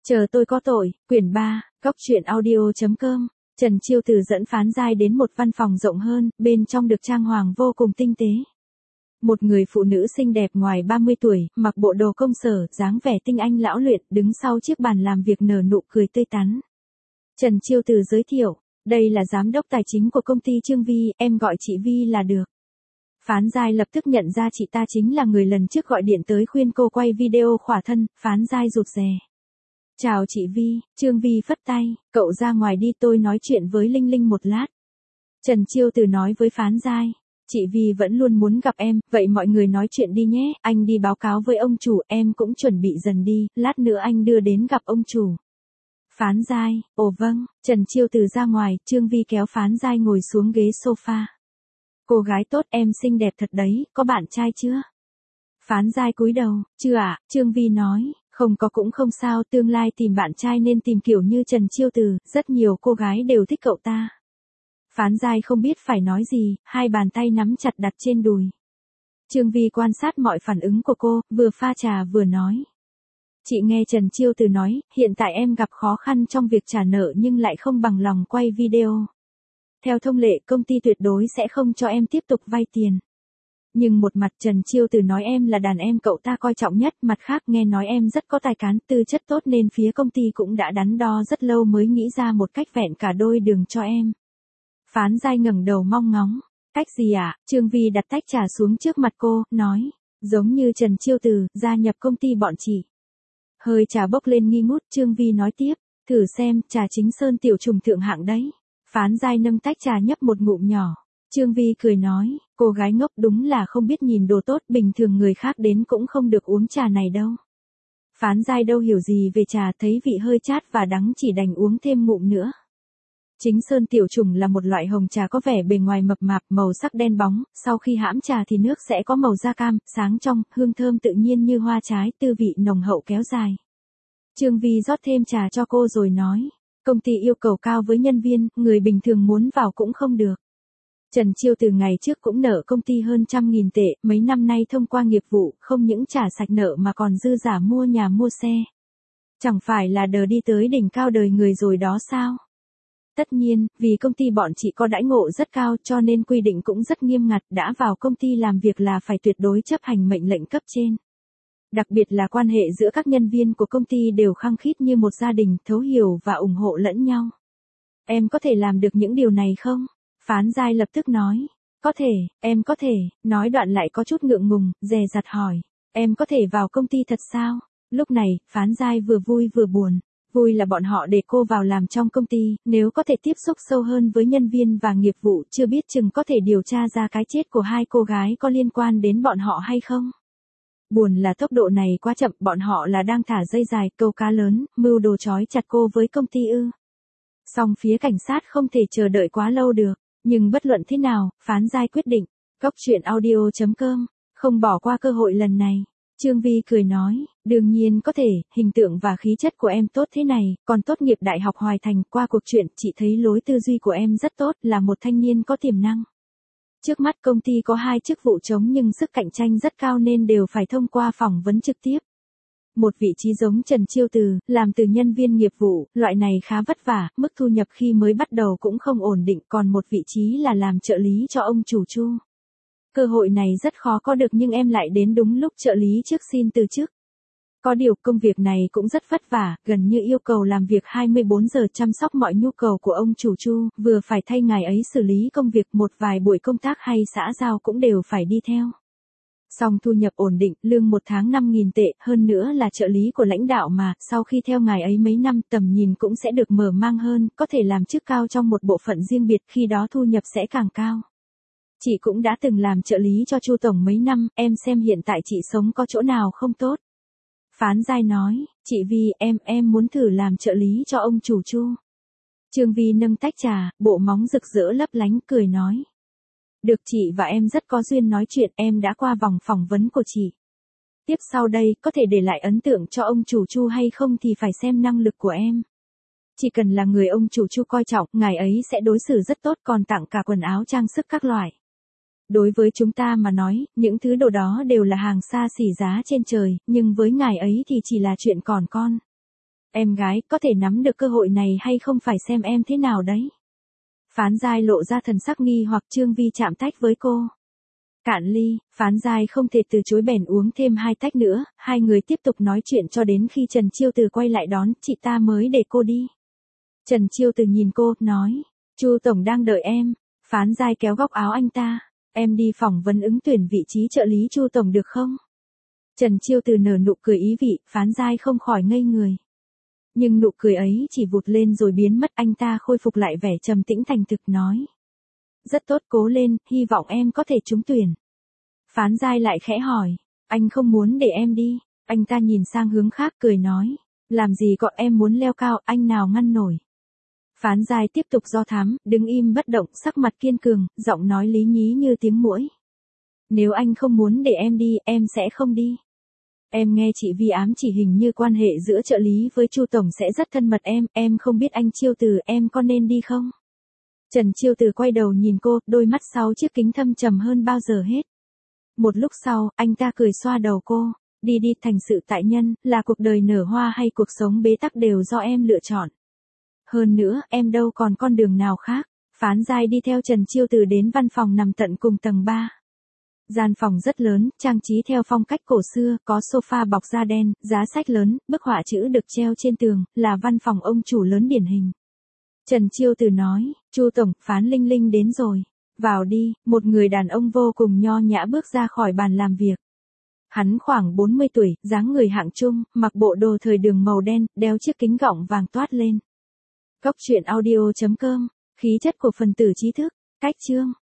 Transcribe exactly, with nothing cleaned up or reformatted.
Chờ tôi có tội, quyển ba, góc truyện audio chấm com. Trần Chiêu Từ dẫn Phán Giai đến một văn phòng rộng hơn, bên trong được trang hoàng vô cùng tinh tế. Một người phụ nữ xinh đẹp ngoài ba mươi tuổi, mặc bộ đồ công sở, dáng vẻ tinh anh lão luyện, đứng sau chiếc bàn làm việc nở nụ cười tươi tắn. Trần Chiêu Từ giới thiệu, đây là giám đốc tài chính của công ty Trương Vi, em gọi chị Vi là được. Phán Giai lập tức nhận ra chị ta chính là người lần trước gọi điện tới khuyên cô quay video khỏa thân, Phán Giai rụt rè. Chào chị Vi, Trương Vi phất tay, cậu ra ngoài đi tôi nói chuyện với Linh Linh một lát. Trần Chiêu Từ nói với Phán Giai, chị Vi vẫn luôn muốn gặp em, vậy mọi người nói chuyện đi nhé, anh đi báo cáo với ông chủ, em cũng chuẩn bị dần đi, lát nữa anh đưa đến gặp ông chủ. Phán Giai, ồ vâng, Trần Chiêu Từ ra ngoài, Trương Vi kéo Phán Giai ngồi xuống ghế sofa. Cô gái tốt em xinh đẹp thật đấy, có bạn trai chưa? Phán Giai cúi đầu, chưa ạ, Trương Vi nói. Không có cũng không sao, tương lai tìm bạn trai nên tìm kiểu như Trần Chiêu Từ, rất nhiều cô gái đều thích cậu ta. Phán Giai không biết phải nói gì, hai bàn tay nắm chặt đặt trên đùi. Trương Vi quan sát mọi phản ứng của cô, vừa pha trà vừa nói. Chị nghe Trần Chiêu Từ nói, hiện tại em gặp khó khăn trong việc trả nợ nhưng lại không bằng lòng quay video. Theo thông lệ công ty tuyệt đối sẽ không cho em tiếp tục vay tiền. Nhưng một mặt Trần Chiêu Từ nói em là đàn em cậu ta coi trọng nhất, mặt khác nghe nói em rất có tài cán, tư chất tốt nên phía công ty cũng đã đắn đo rất lâu mới nghĩ ra một cách vẹn cả đôi đường cho em. Phán Giai ngẩng đầu mong ngóng, cách gì ạ? À? Trương Vi đặt tách trà xuống trước mặt cô, nói, giống như Trần Chiêu Từ, gia nhập công ty bọn chị. Hơi trà bốc lên nghi ngút, Trương Vi nói tiếp, thử xem, trà chính sơn tiểu trùng thượng hạng đấy. Phán Giai nâng tách trà nhấp một ngụm nhỏ. Trương Vi cười nói, cô gái ngốc đúng là không biết nhìn đồ tốt, bình thường người khác đến cũng không được uống trà này đâu. Phán Giai đâu hiểu gì về trà, thấy vị hơi chát và đắng chỉ đành uống thêm ngụm nữa. Chính sơn tiểu trùng là một loại hồng trà có vẻ bề ngoài mập mạp, màu sắc đen bóng, sau khi hãm trà thì nước sẽ có màu da cam, sáng trong, hương thơm tự nhiên như hoa trái, tư vị nồng hậu kéo dài. Trương Vi rót thêm trà cho cô rồi nói, công ty yêu cầu cao với nhân viên, người bình thường muốn vào cũng không được. Trần Chiêu Từ ngày trước cũng nợ công ty hơn trăm nghìn tệ, mấy năm nay thông qua nghiệp vụ, không những trả sạch nợ mà còn dư giả mua nhà mua xe. Chẳng phải là đờ đi tới đỉnh cao đời người rồi đó sao? Tất nhiên, vì công ty bọn chị có đãi ngộ rất cao cho nên quy định cũng rất nghiêm ngặt, đã vào công ty làm việc là phải tuyệt đối chấp hành mệnh lệnh cấp trên. Đặc biệt là quan hệ giữa các nhân viên của công ty đều khăng khít như một gia đình, thấu hiểu và ủng hộ lẫn nhau. Em có thể làm được những điều này không? Phán Giai lập tức nói, có thể, em có thể, nói đoạn lại có chút ngượng ngùng, dè dặt hỏi, em có thể vào công ty thật sao? Lúc này, Phán Giai vừa vui vừa buồn, vui là bọn họ để cô vào làm trong công ty, nếu có thể tiếp xúc sâu hơn với nhân viên và nghiệp vụ chưa biết chừng có thể điều tra ra cái chết của hai cô gái có liên quan đến bọn họ hay không. Buồn là tốc độ này quá chậm, bọn họ là đang thả dây dài, câu cá lớn, mưu đồ trói chặt cô với công ty ư. Song phía cảnh sát không thể chờ đợi quá lâu được. Nhưng bất luận thế nào, Phán Giai quyết định, góc truyện audio chấm com, không bỏ qua cơ hội lần này. Trương Vi cười nói, đương nhiên có thể, hình tượng và khí chất của em tốt thế này, còn tốt nghiệp Đại học Hoài Thành, qua cuộc chuyện, chị thấy lối tư duy của em rất tốt, là một thanh niên có tiềm năng. Trước mắt công ty có hai chức vụ trống nhưng sức cạnh tranh rất cao nên đều phải thông qua phỏng vấn trực tiếp. Một vị trí giống Trần Chiêu Từ, làm từ nhân viên nghiệp vụ, loại này khá vất vả, mức thu nhập khi mới bắt đầu cũng không ổn định, còn một vị trí là làm trợ lý cho ông chủ Chu. Cơ hội này rất khó có được nhưng em lại đến đúng lúc trợ lý trước xin từ chức. Có điều công việc này cũng rất vất vả, gần như yêu cầu làm việc hai mươi bốn giờ chăm sóc mọi nhu cầu của ông chủ Chu, vừa phải thay ngài ấy xử lý công việc, một vài buổi công tác hay xã giao cũng đều phải đi theo. Song thu nhập ổn định, lương một tháng năm nghìn tệ, hơn nữa là trợ lý của lãnh đạo mà, sau khi theo ngài ấy mấy năm tầm nhìn cũng sẽ được mở mang hơn, có thể làm chức cao trong một bộ phận riêng biệt, khi đó thu nhập sẽ càng cao. Chị cũng đã từng làm trợ lý cho Chu Tổng mấy năm, em xem hiện tại chị sống có chỗ nào không tốt. Phán Giai nói, chị Vi, em, em muốn thử làm trợ lý cho ông chủ Chu. Trương Vi nâng tách trà, bộ móng rực rỡ lấp lánh, cười nói. Được, chị và em rất có duyên nói chuyện, em đã qua vòng phỏng vấn của chị. Tiếp sau đây, có thể để lại ấn tượng cho ông chủ Chu hay không thì phải xem năng lực của em. Chỉ cần là người ông chủ Chu coi trọng, ngài ấy sẽ đối xử rất tốt, còn tặng cả quần áo trang sức các loại. Đối với chúng ta mà nói, những thứ đồ đó đều là hàng xa xỉ giá trên trời, nhưng với ngài ấy thì chỉ là chuyện còn con. Em gái, có thể nắm được cơ hội này hay không phải xem em thế nào đấy. Phán Giai lộ ra thần sắc nghi hoặc. Trương Vi chạm tách với cô. Cạn ly, Phán Giai không thể từ chối bèn uống thêm hai tách nữa, hai người tiếp tục nói chuyện cho đến khi Trần Chiêu Từ quay lại đón, chị ta mới để cô đi. Trần Chiêu Từ nhìn cô, nói, Chu tổng đang đợi em. Phán Giai kéo góc áo anh ta, em đi phỏng vấn ứng tuyển vị trí trợ lý Chu tổng được không? Trần Chiêu Từ nở nụ cười ý vị, Phán Giai không khỏi ngây người. Nhưng nụ cười ấy chỉ vụt lên rồi biến mất, anh ta khôi phục lại vẻ trầm tĩnh thành thực nói. Rất tốt, cố lên, hy vọng em có thể trúng tuyển. Phán Giai lại khẽ hỏi, anh không muốn để em đi. Anh ta nhìn sang hướng khác cười nói, làm gì gọi em muốn leo cao, anh nào ngăn nổi. Phán Giai tiếp tục do thám, đứng im bất động, sắc mặt kiên cường, giọng nói lý nhí như tiếng muỗi. Nếu anh không muốn để em đi, em sẽ không đi. Em nghe chị Vi ám chỉ hình như quan hệ giữa trợ lý với Chu tổng sẽ rất thân mật, em, em không biết anh Chiêu Từ, em có nên đi không? Trần Chiêu Từ quay đầu nhìn cô, đôi mắt sau chiếc kính thâm trầm hơn bao giờ hết. Một lúc sau, anh ta cười xoa đầu cô, đi đi, thành sự tại nhân, là cuộc đời nở hoa hay cuộc sống bế tắc đều do em lựa chọn. Hơn nữa, em đâu còn con đường nào khác. Phán Giai đi theo Trần Chiêu Từ đến văn phòng nằm tận cùng tầng ba. Gian phòng rất lớn, trang trí theo phong cách cổ xưa, có sofa bọc da đen, giá sách lớn, bức họa chữ được treo trên tường, là văn phòng ông chủ lớn điển hình. Trần Chiêu Từ nói, Chu tổng, Phán Linh Linh đến rồi. Vào đi, một người đàn ông vô cùng nho nhã bước ra khỏi bàn làm việc. Hắn khoảng bốn mươi tuổi, dáng người hạng trung, mặc bộ đồ thời đường màu đen, đeo chiếc kính gọng vàng toát lên. Cốc truyện audio chấm com, khí chất của phần tử trí thức, cách chương.